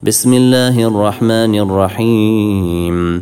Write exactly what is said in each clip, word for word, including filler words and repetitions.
بسم الله الرحمن الرحيم.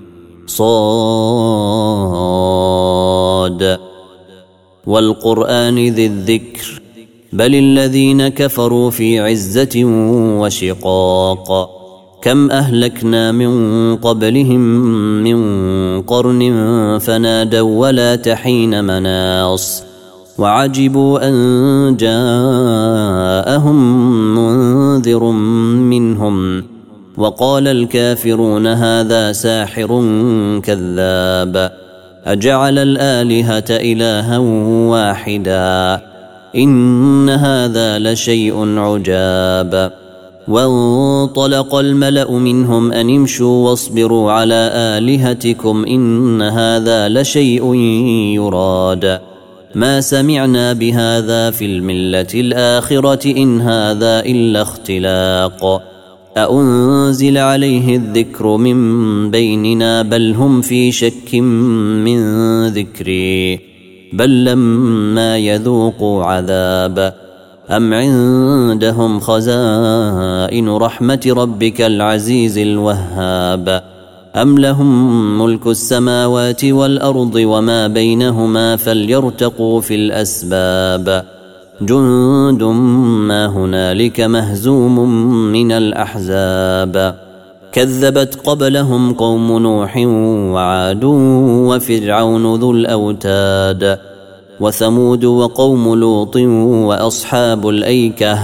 صاد والقرآن ذي الذكر بل الذين كفروا في عزة وشقاق كم أهلكنا من قبلهم من قرن فنادوا ولا تحين مناص وعجبوا أن جاءهم منذر منهم وقال الكافرون هذا ساحر كذاب أجعل الآلهة إلها واحدا إن هذا لشيء عجاب. وانطلق الملأ منهم أن امشوا واصبروا على آلهتكم إن هذا لشيء يراد ما سمعنا بهذا في الملة الآخرة إن هذا إلا اختلاق أأنزل عليه الذكر من بيننا بل هم في شك من ذكري بل لما يذوقوا عذاب أم عندهم خزائن رحمة ربك العزيز الوهاب أم لهم ملك السماوات والأرض وما بينهما فليرتقوا في الأسباب جند ما هنالك مهزوم من الأحزاب كذبت قبلهم قوم نوح وعاد وفرعون ذو الأوتاد وثمود وقوم لوط وأصحاب الأيكة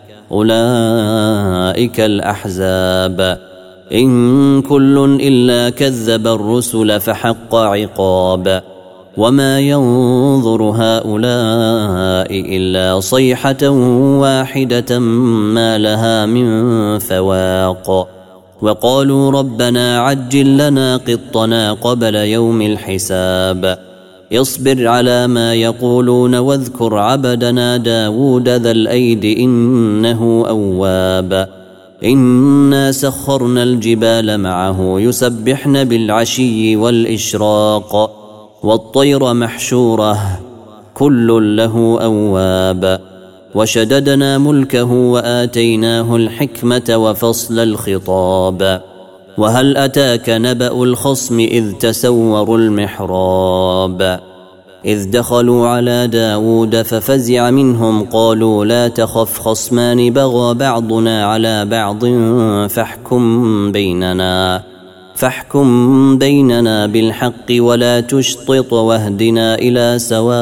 أولئك الأحزاب إن كل إلا كذب الرسل فحق عقاب وما ينظر هؤلاء إلا صيحة واحدة ما لها من فواق وقالوا ربنا عجل لنا قطنا قبل يوم الحساب اصبر على ما يقولون واذكر عبدنا داود ذا الأيد إنه أواب إنا سخرنا الجبال معه يسبحن بالعشي والإشراق والطير محشورة كل له أواب وشددنا ملكه وآتيناه الحكمة وفصل الخطاب وهل أتاك نبأ الخصم إذ تسوروا المحراب إذ دخلوا على داود ففزع منهم قالوا لا تخف خصمان بغى بعضنا على بعض فاحكم بيننا فاحكم بيننا بالحق ولا تشطط واهدنا إلى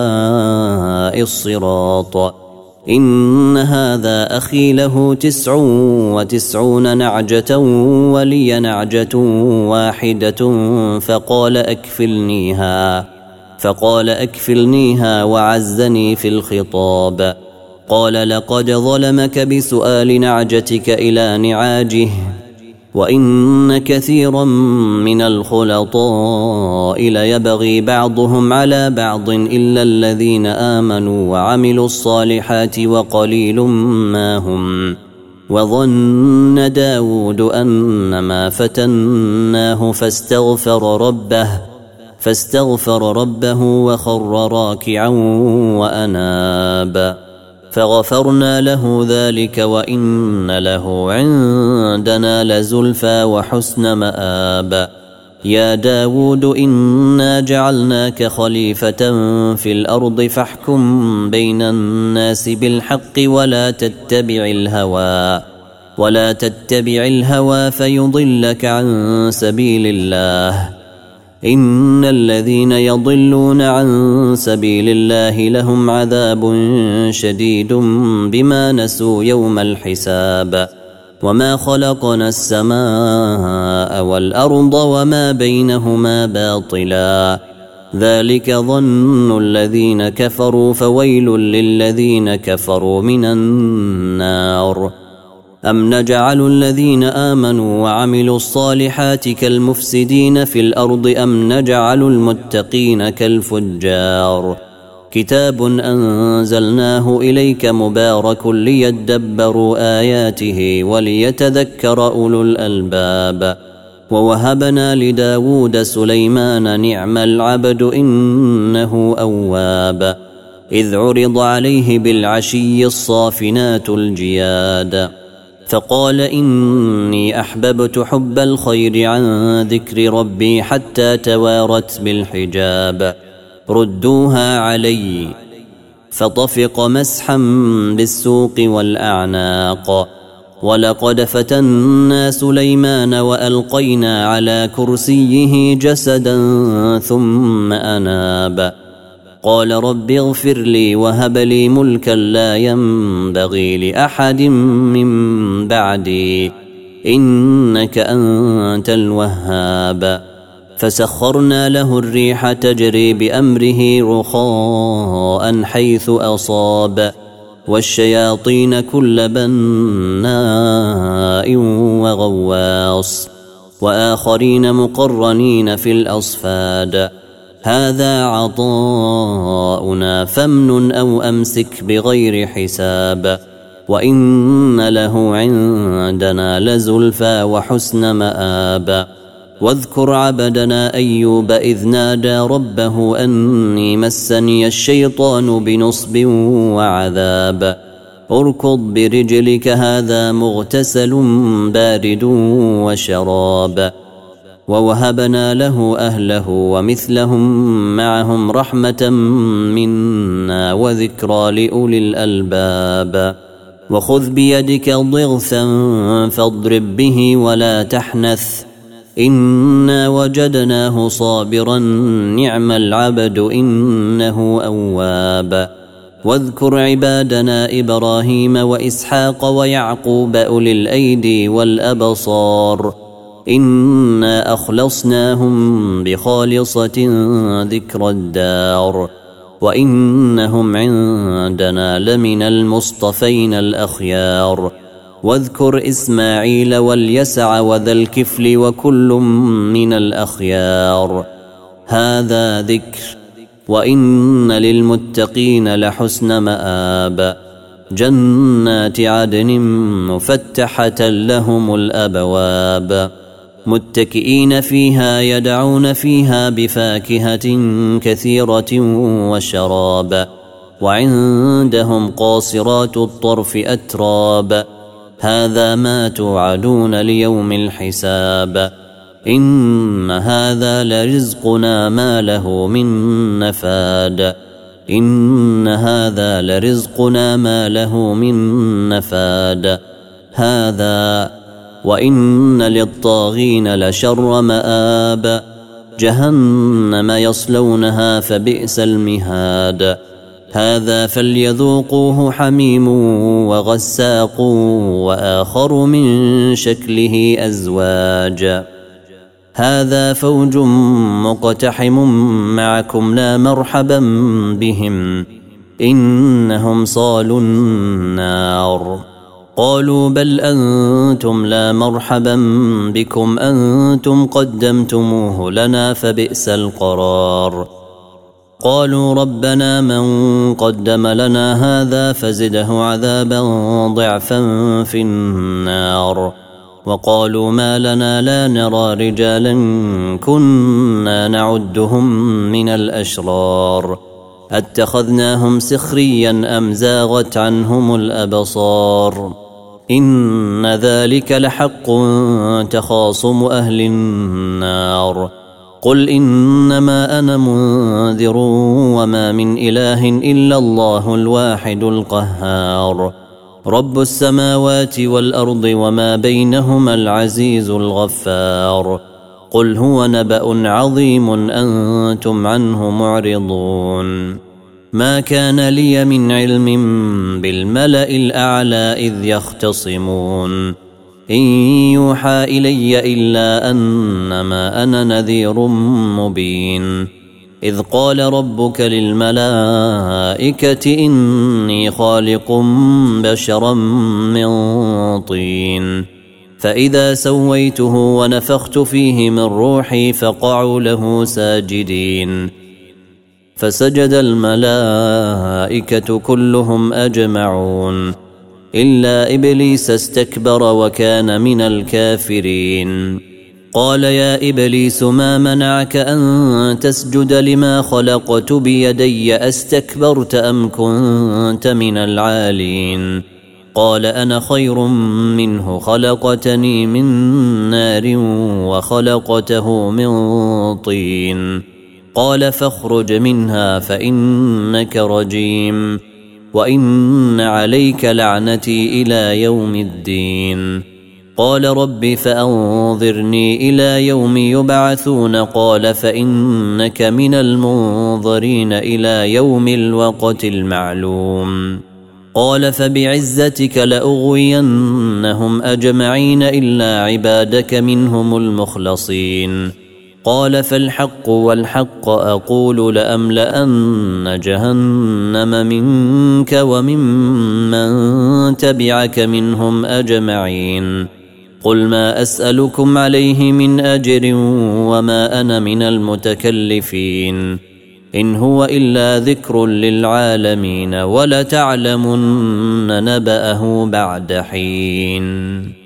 سواء الصراط إن هذا أخي له تسع وتسعون نعجة ولي نعجة واحدة فقال أكفلنيها فقال أكفلنيها وعزني في الخطاب قال لقد ظلمك بسؤال نعجتك إلى نعاجه وإن كثيرا من الخلطاء ليبغي بعضهم على بعض إلا الذين آمنوا وعملوا الصالحات وقليل ما هم وظن داود أنما فتناه فاستغفر ربه فاستغفر ربه وخر راكعا وأناب فغفرنا له ذلك وإن له عندنا لزلفى وحسن مآب يا داود إنا جعلناك خليفة في الأرض فاحكم بين الناس بالحق ولا تتبع الهوى ولا تتبع الهوى فيضلك عن سبيل الله إن الذين يضلون عن سبيل الله لهم عذاب شديد بما نسوا يوم الحساب وما خلقنا السماء والأرض وما بينهما باطلا ذلك ظن الذين كفروا فويل للذين كفروا من النار أم نجعل الذين آمنوا وعملوا الصالحات كالمفسدين في الأرض أم نجعل المتقين كالفجار كتاب أنزلناه إليك مبارك ليدبروا آياته وليتذكر أولو الألباب ووهبنا لداود سليمان نعم العبد إنه أواب إذ عرض عليه بالعشي الصافنات الجياد فقال إني أحببت حب الخير عن ذكر ربي حتى توارت بالحجاب ردوها علي. فطفق مسحا بالسوق والأعناق. ولقد فتنا سليمان وألقينا على كرسيه جسدا ثم أناب. قال رب اغفر لي وهب لي ملكا لا ينبغي لأحد من بعدي إنك أنت الوهاب. فسخرنا له الريح تجري بأمره رخاء حيث أصاب والشياطين كل بناء وغواص وآخرين مقرنين في الأصفاد. هذا عطاؤنا فامنن أو أمسك بغير حساب وإن له عندنا لزلفى وحسن مآب. واذكر عبدنا أيوب إذ نادى ربه أني مسني الشيطان بنصب وعذاب. اركض برجلك هذا مغتسل بارد وشراب. ووهبنا له أهله ومثلهم معهم رحمة منا وذكرى لأولي الألباب. وخذ بيدك ضغثا فاضرب به ولا تحنث إنا وجدناه صابرا نعم العبد إنه أواب. واذكر عبادنا إبراهيم وإسحاق ويعقوب أولي الأيدي والأبصار إنا أخلصناهم بخالصة ذكر الدار وإنهم عندنا لمن المصطفين الأخيار. واذكر إسماعيل واليسع وذا الكفل وكل من الأخيار. هذا ذكر وإن للمتقين لحسن مآب. جنات عدن مفتحة لهم الأبواب متكئين فيها يدعون فيها بفاكهة كثيرة وشراب. وعندهم قاصرات الطرف أتراب. هذا ما توعدون ليوم الحساب. إن هذا لرزقنا ما له من نفاد. إن هذا لرزقنا ما له من نفاد. هذا وإن للطاغين لشر مآب. جهنم يصلونها فبئس المهاد. هذا فليذوقوه حميم وغساق وآخر من شكله أزواج. هذا فوج مقتحم معكم لا مرحبا بهم إنهم صالوا النار. قالوا بل أنتم لا مرحبا بكم أنتم قدمتموه لنا فبئس القرار. قالوا ربنا من قدم لنا هذا فزده عذابا ضعفا في النار. وقالوا ما لنا لا نرى رجالا كنا نعدهم من الأشرار اتخذناهم سخريا أم زاغت عنهم الأبصار. إن ذلك لحق تخاصم أهل النار. قل إنما أنا منذر وما من إله إلا الله الواحد القهار رب السماوات والأرض وما بينهما العزيز الغفار. قل هو نبأ عظيم أنتم عنه معرضون. ما كان لي من علم بالملأ الأعلى إذ يختصمون إن يوحى إلي إلا أنما أنا نذير مبين. إذ قال ربك للملائكة إني خالق بشرا من طين فإذا سويته ونفخت فيه من روحي فقعوا له ساجدين. فسجد الملائكة كلهم أجمعون إلا إبليس استكبر وكان من الكافرين. قال يا إبليس ما منعك أن تسجد لما خلقت بيدي أستكبرت أم كنت من العالين. قال أنا خير منه خلقتني من نار وخلقته من طين قال فاخرج منها فإنك رجيم وإن عليك لعنتي إلى يوم الدين قال رب فأنظرني إلى يوم يبعثون قال فإنك من المنظرين إلى يوم الوقت المعلوم قال فبعزتك لأغوينهم أجمعين إلا عبادك منهم المخلصين قال فالحق والحق أقول لأملأن جهنم منك وممن تبعك منهم أجمعين قل ما أسألكم عليه من أجر وما أنا من المتكلفين إن هو إلا ذكر للعالمين ولتعلمن نبأه بعد حين.